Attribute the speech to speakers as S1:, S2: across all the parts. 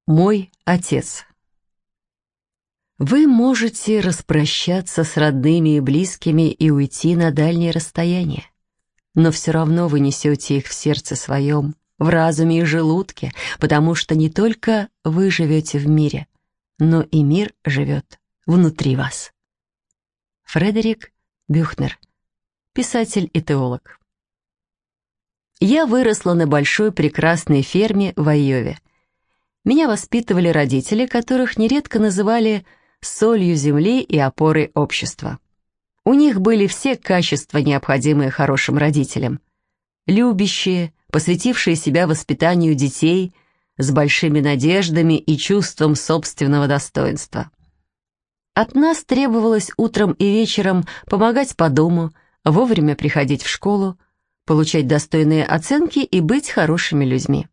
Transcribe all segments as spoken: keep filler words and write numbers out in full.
S1: Мой отец. Вы можете распрощаться с родными и близкими и уйти на дальние расстояния, но все равно вы несете их в сердце своем, в разуме и желудке, потому что не только вы живете в мире, но и мир живет внутри вас. Фредерик Бюхнер, писатель и теолог. Я выросла на большой прекрасной ферме в Айове. Меня воспитывали родители, которых нередко называли солью земли и опорой общества. У них были все качества, необходимые хорошим родителям. Любящие, посвятившие себя воспитанию детей, с большими надеждами и чувством собственного достоинства. От нас требовалось утром и вечером помогать по дому, вовремя приходить в школу, получать достойные оценки и быть хорошими людьми.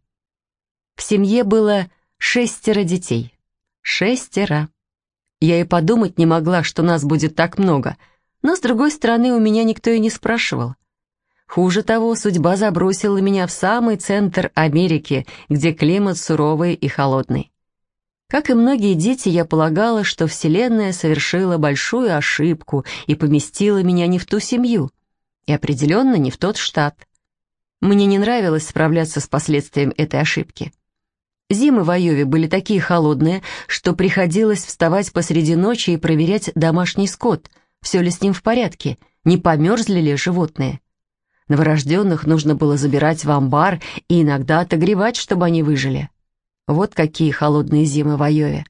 S1: В семье было шестеро детей. Шестеро. Я и подумать не могла, что нас будет так много, но, с другой стороны, у меня никто и не спрашивал. Хуже того, судьба забросила меня в самый центр Америки, где климат суровый и холодный. Как и многие дети, я полагала, что Вселенная совершила большую ошибку и поместила меня не в ту семью, и определенно не в тот штат. Мне не нравилось справляться с последствием этой ошибки. Зимы в Айове были такие холодные, что приходилось вставать посреди ночи и проверять домашний скот, все ли с ним в порядке, не померзли ли животные. Новорожденных нужно было забирать в амбар и иногда отогревать, чтобы они выжили. Вот какие холодные зимы в Айове.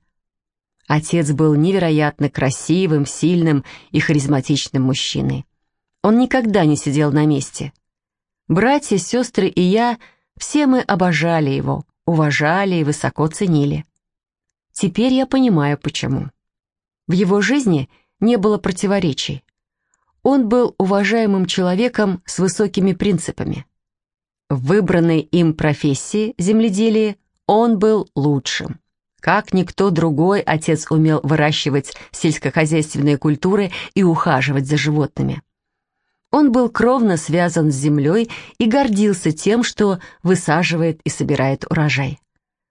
S1: Отец был невероятно красивым, сильным и харизматичным мужчиной. Он никогда не сидел на месте. Братья, сестры и я, все мы обожали его, уважали и высоко ценили. Теперь я понимаю, почему. В его жизни не было противоречий. Он был уважаемым человеком с высокими принципами. В выбранной им профессии, земледелии, он был лучшим. Как никто другой, отец умел выращивать сельскохозяйственные культуры и ухаживать за животными. Он был кровно связан с землей и гордился тем, что высаживает и собирает урожай.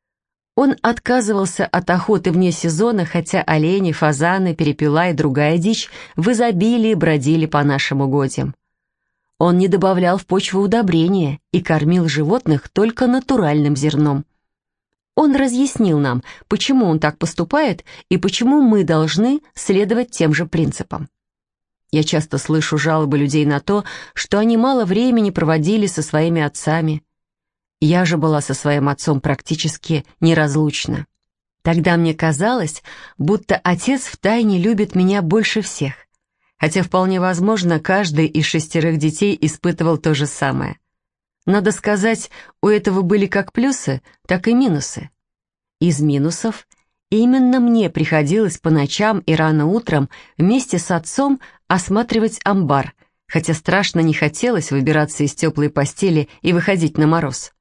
S1: Он отказывался от охоты вне сезона, хотя олени, фазаны, перепела и другая дичь в изобилии бродили по нашим угодьям. Он не добавлял в почву удобрения и кормил животных только натуральным зерном. Он разъяснил нам, почему он так поступает и почему мы должны следовать тем же принципам. Я часто слышу жалобы людей на то, что они мало времени проводили со своими отцами. Я же была со своим отцом практически неразлучна. Тогда мне казалось, будто отец втайне любит меня больше всех, хотя вполне возможно, каждый из шестерых детей испытывал то же самое. Надо сказать, у этого были как плюсы, так и минусы. Из минусов именно мне приходилось по ночам и рано утром вместе с отцом осматривать амбар, хотя страшно не хотелось выбираться из теплой постели и выходить на мороз.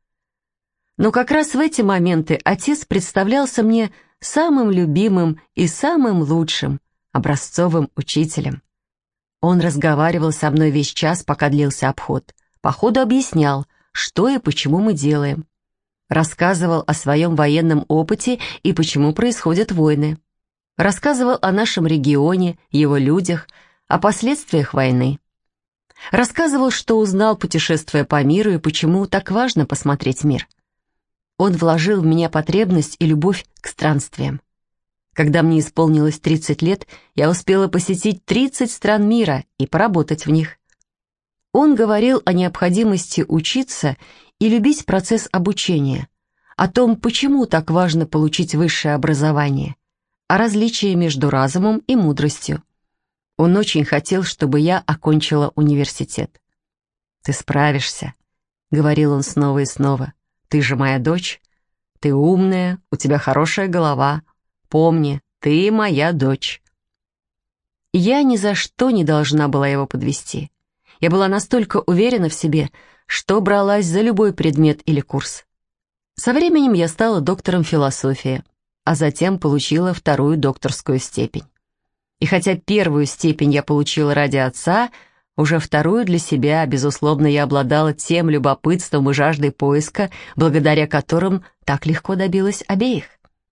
S1: Но как раз в эти моменты отец представлялся мне самым любимым и самым лучшим, образцовым учителем. Он разговаривал со мной весь час, пока длился обход. По ходу объяснял, что и почему мы делаем. Рассказывал о своем военном опыте и почему происходят войны. Рассказывал о нашем регионе, его людях, о последствиях войны. Рассказывал, что узнал, путешествуя по миру, и почему так важно посмотреть мир. Он вложил в меня потребность и любовь к странствиям. Когда мне исполнилось тридцать лет, я успела посетить тридцать стран мира и поработать в них. Он говорил о необходимости учиться и любить процесс обучения, о том, почему так важно получить высшее образование, о различии между разумом и мудростью. Он очень хотел, чтобы я окончила университет. «Ты справишься», — говорил он снова и снова. «Ты же моя дочь. Ты умная, у тебя хорошая голова. Помни, ты моя дочь». Я ни за что не должна была его подвести. Я была настолько уверена в себе, что бралась за любой предмет или курс. Со временем я стала доктором философии, а затем получила вторую докторскую степень. И хотя первую степень я получила ради отца, уже вторую для себя, безусловно, я обладала тем любопытством и жаждой поиска, благодаря которым так легко добилась обеих.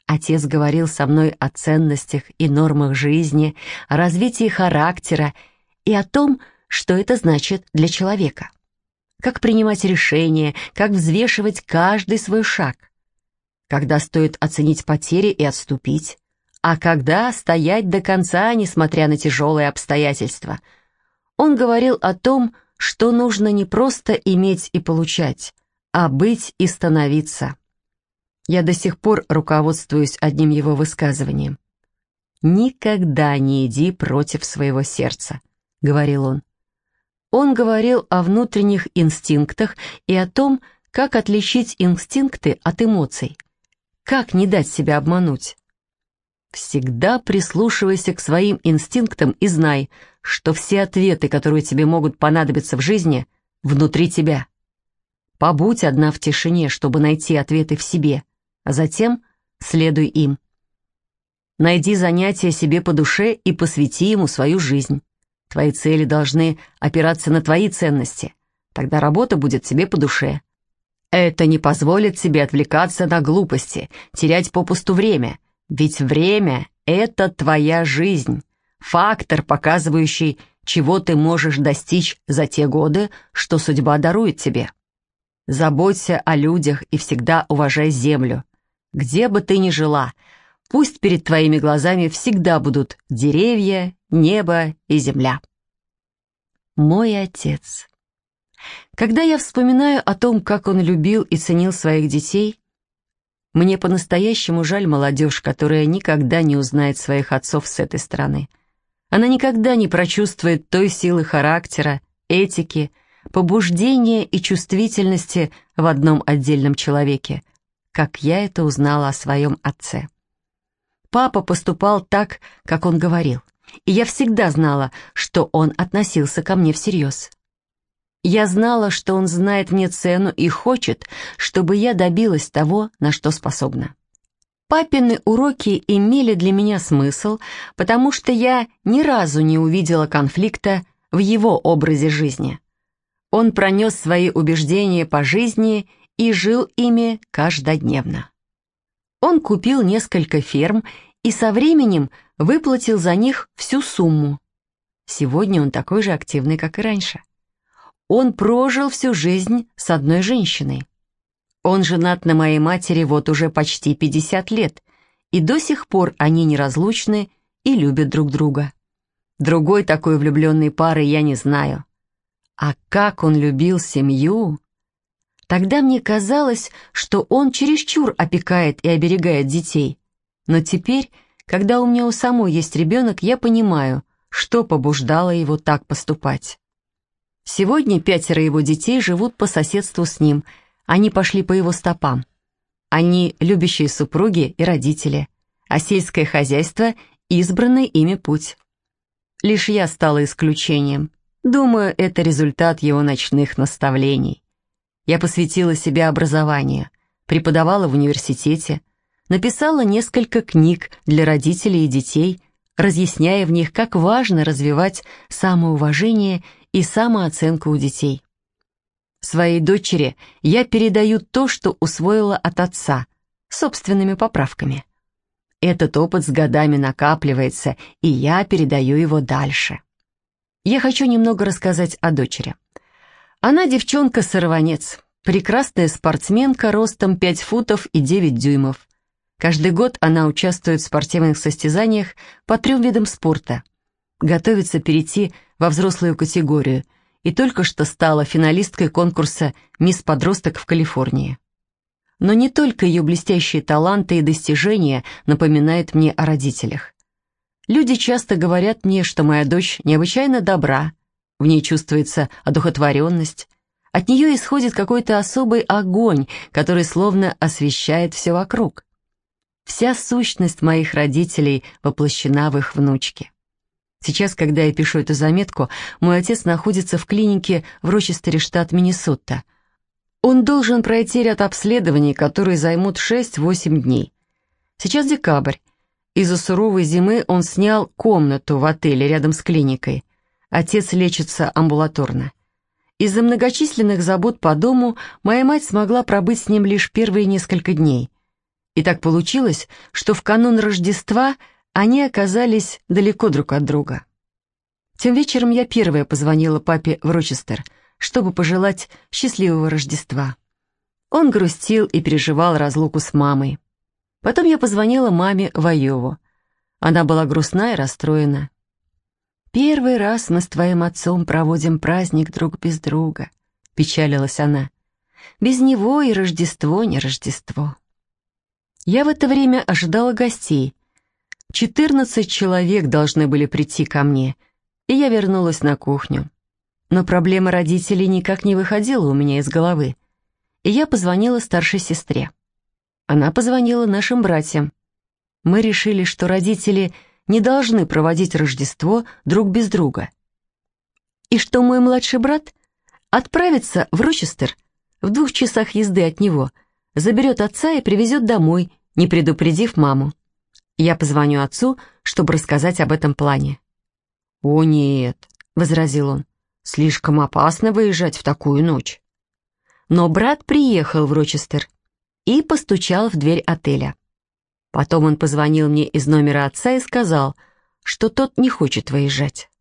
S1: Отец говорил со мной о ценностях и нормах жизни, о развитии характера и о том, что это значит для человека. Как принимать решения, как взвешивать каждый свой шаг. Когда стоит оценить потери и отступить, а когда стоять до конца, несмотря на тяжелые обстоятельства. Он говорил о том, что нужно не просто иметь и получать, а быть и становиться. Я до сих пор руководствуюсь одним его высказыванием. «Никогда не иди против своего сердца», — говорил он. Он говорил о внутренних инстинктах и о том, как отличить инстинкты от эмоций, как не дать себя обмануть. Всегда прислушивайся к своим инстинктам и знай, что все ответы, которые тебе могут понадобиться в жизни, внутри тебя. Побудь одна в тишине, чтобы найти ответы в себе, а затем следуй им. Найди занятие себе по душе и посвяти ему свою жизнь. Твои цели должны опираться на твои ценности. Тогда работа будет тебе по душе. Это не позволит тебе отвлекаться на глупости, терять попусту время. Ведь время — это твоя жизнь. Фактор, показывающий, чего ты можешь достичь за те годы, что судьба дарует тебе. Заботься о людях и всегда уважай землю. Где бы ты ни жила, пусть перед твоими глазами всегда будут деревья, небо и земля. Мой отец. Когда я вспоминаю о том, как он любил и ценил своих детей, мне по-настоящему жаль молодежь, которая никогда не узнает своих отцов с этой стороны. Она никогда не прочувствует той силы характера, этики, побуждения и чувствительности в одном отдельном человеке, как я это узнала о своем отце. Папа поступал так, как он говорил, и я всегда знала, что он относился ко мне всерьез. Я знала, что он знает мне цену и хочет, чтобы я добилась того, на что способна. Папины уроки имели для меня смысл, потому что я ни разу не увидела конфликта в его образе жизни. Он пронес свои убеждения по жизни и жил ими каждодневно. Он купил несколько ферм и со временем выплатил за них всю сумму. Сегодня он такой же активный, как и раньше. Он прожил всю жизнь с одной женщиной. Он женат на моей матери вот уже почти пятьдесят лет, и до сих пор они неразлучны и любят друг друга. Другой такой влюбленной пары я не знаю. А как он любил семью! Тогда мне казалось, что он чересчур опекает и оберегает детей. Но теперь, когда у меня у самой есть ребенок, я понимаю, что побуждало его так поступать. Сегодня пятеро его детей живут по соседству с ним, они пошли по его стопам. Они любящие супруги и родители, а сельское хозяйство — избранный ими путь. Лишь я стала исключением. Думаю, это результат его ночных наставлений. Я посвятила себя образованию, преподавала в университете, написала несколько книг для родителей и детей, разъясняя в них, как важно развивать самоуважение и самооценку у детей. Своей дочери я передаю то, что усвоила от отца, собственными поправками. Этот опыт с годами накапливается, и я передаю его дальше. Я хочу немного рассказать о дочери. Она девчонка-сорванец, прекрасная спортсменка ростом пять футов и девять дюймов. Каждый год она участвует в спортивных состязаниях по трем видам спорта. Готовится перейти во взрослую категорию и только что стала финалисткой конкурса «Мисс Подросток» в Калифорнии. Но не только ее блестящие таланты и достижения напоминают мне о родителях. Люди часто говорят мне, что моя дочь необычайно добра, в ней чувствуется одухотворенность, от нее исходит какой-то особый огонь, который словно освещает все вокруг. Вся сущность моих родителей воплощена в их внучке. Сейчас, когда я пишу эту заметку, мой отец находится в клинике в Рочестере, штат Миннесота. Он должен пройти ряд обследований, которые займут шесть-восемь дней. Сейчас декабрь. Из-за суровой зимы он снял комнату в отеле рядом с клиникой. Отец лечится амбулаторно. Из-за многочисленных забот по дому моя мать смогла пробыть с ним лишь первые несколько дней. И так получилось, что в канун Рождества они оказались далеко друг от друга. Тем вечером я первая позвонила папе в Рочестер, чтобы пожелать счастливого Рождества. Он грустил и переживал разлуку с мамой. Потом я позвонила маме в Айову. Она была грустна и расстроена. «Первый раз мы с твоим отцом проводим праздник друг без друга», — печалилась она. «Без него и Рождество не Рождество». Я в это время ожидала гостей. Четырнадцать человек должны были прийти ко мне, и я вернулась на кухню. Но проблема родителей никак не выходила у меня из головы, и я позвонила старшей сестре. Она позвонила нашим братьям. Мы решили, что родители не должны проводить Рождество друг без друга. И что мой младший брат отправится в Рочестер в двух часах езды от него, заберет отца и привезет домой, не предупредив маму. Я позвоню отцу, чтобы рассказать об этом плане. «О нет», — возразил он, — «слишком опасно выезжать в такую ночь». Но брат приехал в Рочестер и постучал в дверь отеля. Потом он позвонил мне из номера отца и сказал, что тот не хочет выезжать.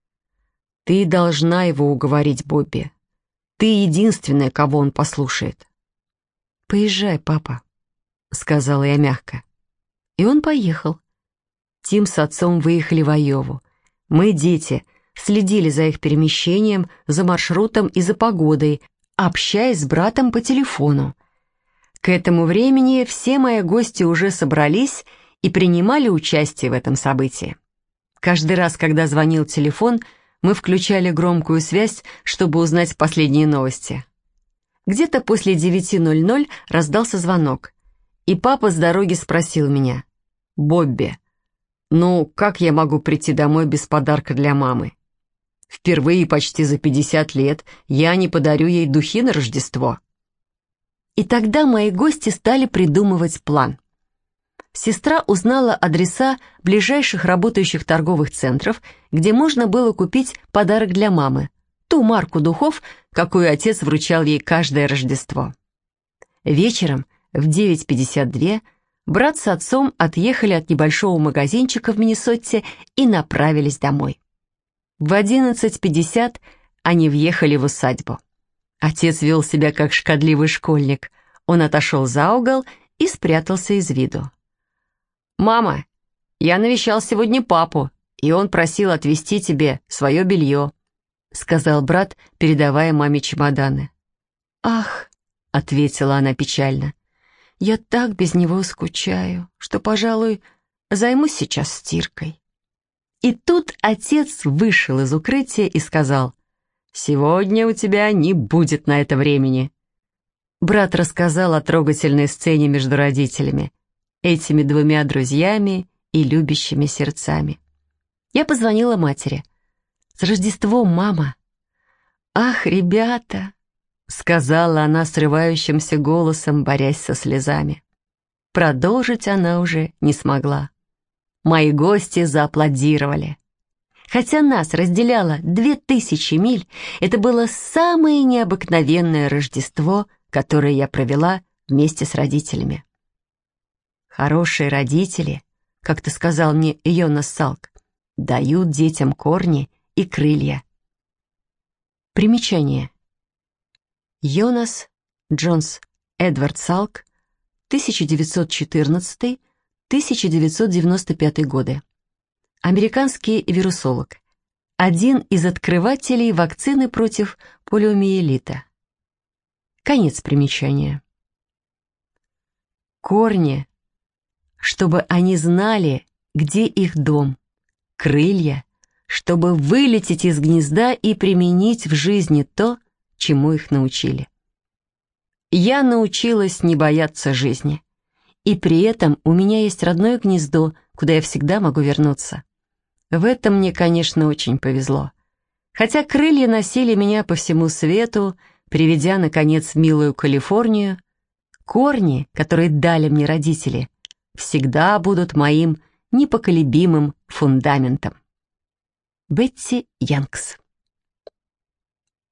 S1: «Ты должна его уговорить, Бобби. Ты единственная, кого он послушает». «Поезжай, папа», — сказала я мягко. И он поехал. Тим с отцом выехали в Айову. Мы, дети, следили за их перемещением, за маршрутом и за погодой, общаясь с братом по телефону. К этому времени все мои гости уже собрались и принимали участие в этом событии. Каждый раз, когда звонил телефон, мы включали громкую связь, чтобы узнать последние новости. Где-то после девяти ноль-ноль раздался звонок, и папа с дороги спросил меня: «Бобби, ну как я могу прийти домой без подарка для мамы? Впервые почти за пятьдесят лет я не подарю ей духи на Рождество». И тогда мои гости стали придумывать план. Сестра узнала адреса ближайших работающих торговых центров, где можно было купить подарок для мамы, ту марку духов, какую отец вручал ей каждое Рождество. Вечером в девять пятьдесят два брат с отцом отъехали от небольшого магазинчика в Миннесоте и направились домой. В одиннадцать пятьдесят они въехали в усадьбу. Отец вел себя как шкодливый школьник. Он отошел за угол и спрятался из виду. «Мама, я навещал сегодня папу, и он просил отвезти тебе свое белье», — сказал брат, передавая маме чемоданы. «Ах», — ответила она печально, — «я так без него скучаю, что, пожалуй, займусь сейчас стиркой». И тут отец вышел из укрытия и сказал: «Сегодня у тебя не будет на это времени». Брат рассказал о трогательной сцене между родителями, этими двумя друзьями и любящими сердцами. Я позвонила матери. «С Рождеством, мама!» «Ах, ребята!» — сказала она срывающимся голосом, борясь со слезами. Продолжить она уже не смогла. Мои гости зааплодировали. Хотя нас разделяло две тысячи миль, это было самое необыкновенное Рождество, которое я провела вместе с родителями. Хорошие родители, как ты сказал мне Йонас Салк, дают детям корни и крылья. Примечание. Йонас Джонс Эдвард Салк, тысяча девятьсот четырнадцатый — тысяча девятьсот девяносто пятый годы. Американский вирусолог. Один из открывателей вакцины против полиомиелита. Конец примечания. Корни, чтобы они знали, где их дом. Крылья, чтобы вылететь из гнезда и применить в жизни то, чему их научили. Я научилась не бояться жизни. И при этом у меня есть родное гнездо, куда я всегда могу вернуться. В этом мне, конечно, очень повезло. Хотя крылья носили меня по всему свету, приведя, наконец, в милую Калифорнию, корни, которые дали мне родители, всегда будут моим непоколебимым фундаментом. Бетти Янкс.